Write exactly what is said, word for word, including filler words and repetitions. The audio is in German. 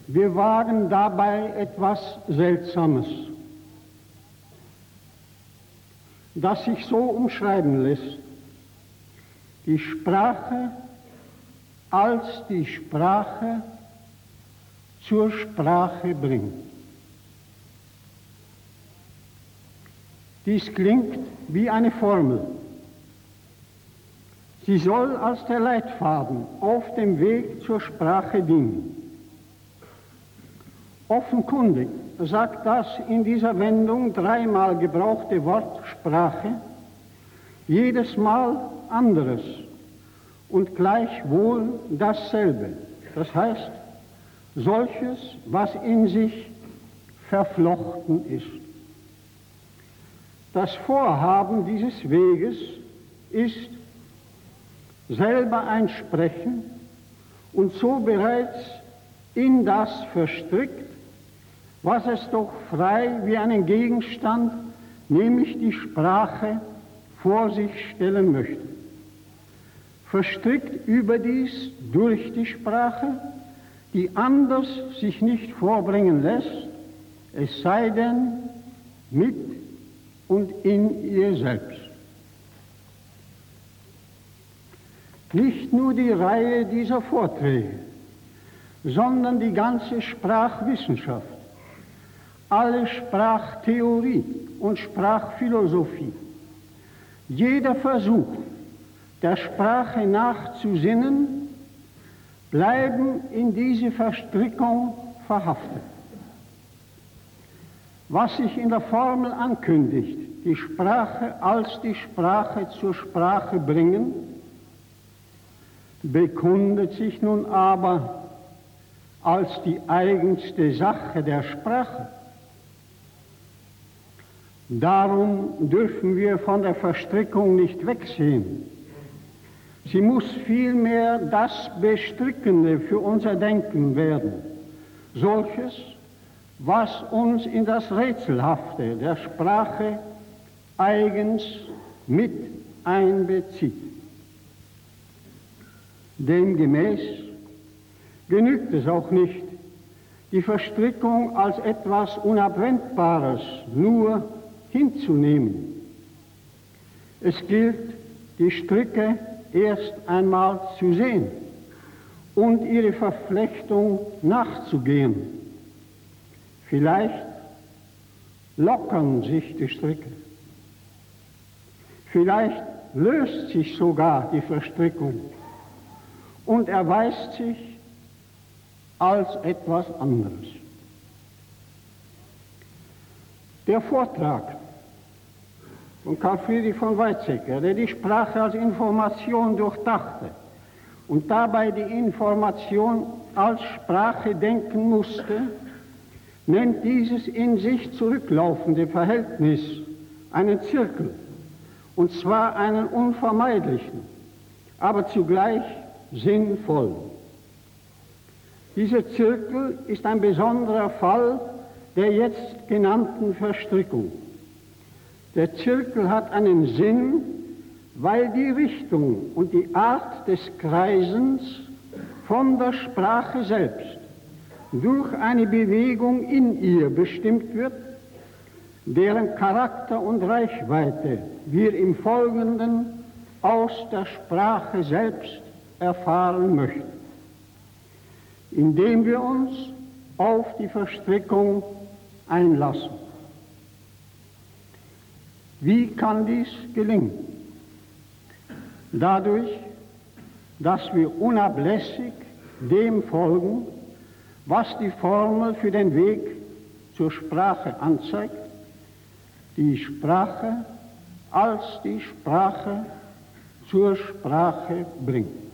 Wir wagen dabei etwas Seltsames, das sich so umschreiben lässt: die Sprache als die Sprache zur Sprache bringen. Dies klingt wie eine Formel. Sie soll als der Leitfaden auf dem Weg zur Sprache dienen. Offenkundig sagt das in dieser Wendung dreimal gebrauchte Wort Sprache jedes Mal anderes und gleichwohl dasselbe. Das heißt, solches, was in sich verflochten ist. Das Vorhaben dieses Weges ist selber ein Sprechen und so bereits in das verstrickt, was es doch frei wie einen Gegenstand, nämlich die Sprache, vor sich stellen möchte. Verstrickt überdies durch die Sprache, die anders sich nicht vorbringen lässt, es sei denn mit und in ihr selbst. Nicht nur die Reihe dieser Vorträge, sondern die ganze Sprachwissenschaft, alle Sprachtheorie und Sprachphilosophie, jeder Versuch, der Sprache nachzusinnen, bleiben in diese Verstrickung verhaftet. Was sich in der Formel ankündigt, die Sprache als die Sprache zur Sprache bringen, bekundet sich nun aber als die eigenste Sache der Sprache. Darum dürfen wir von der Verstrickung nicht wegsehen. Sie muss vielmehr das Bestrickende für unser Denken werden, solches, was uns in das Rätselhafte der Sprache eigens mit einbezieht. Demgemäß genügt es auch nicht, die Verstrickung als etwas Unabwendbares nur hinzunehmen. Es gilt, die Stricke erst einmal zu sehen und ihre Verflechtung nachzugehen. Vielleicht lockern sich die Stricke. Vielleicht löst sich sogar die Verstrickung und erweist sich als etwas anderes. Der Vortrag von Karl Friedrich von Weizsäcker, der die Sprache als Information durchdachte und dabei die Information als Sprache denken musste, nennt dieses in sich zurücklaufende Verhältnis einen Zirkel, und zwar einen unvermeidlichen, aber zugleich sinnvollen. Dieser Zirkel ist ein besonderer Fall der jetzt genannten Verstrickung. Der Zirkel hat einen Sinn, weil die Richtung und die Art des Kreisens von der Sprache selbst durch eine Bewegung in ihr bestimmt wird, deren Charakter und Reichweite wir im Folgenden aus der Sprache selbst erfahren möchten, indem wir uns auf die Verstrickung einlassen. Wie kann dies gelingen? Dadurch, dass wir unablässig dem folgen, was die Formel für den Weg zur Sprache anzeigt, die Sprache als die Sprache zur Sprache bringt.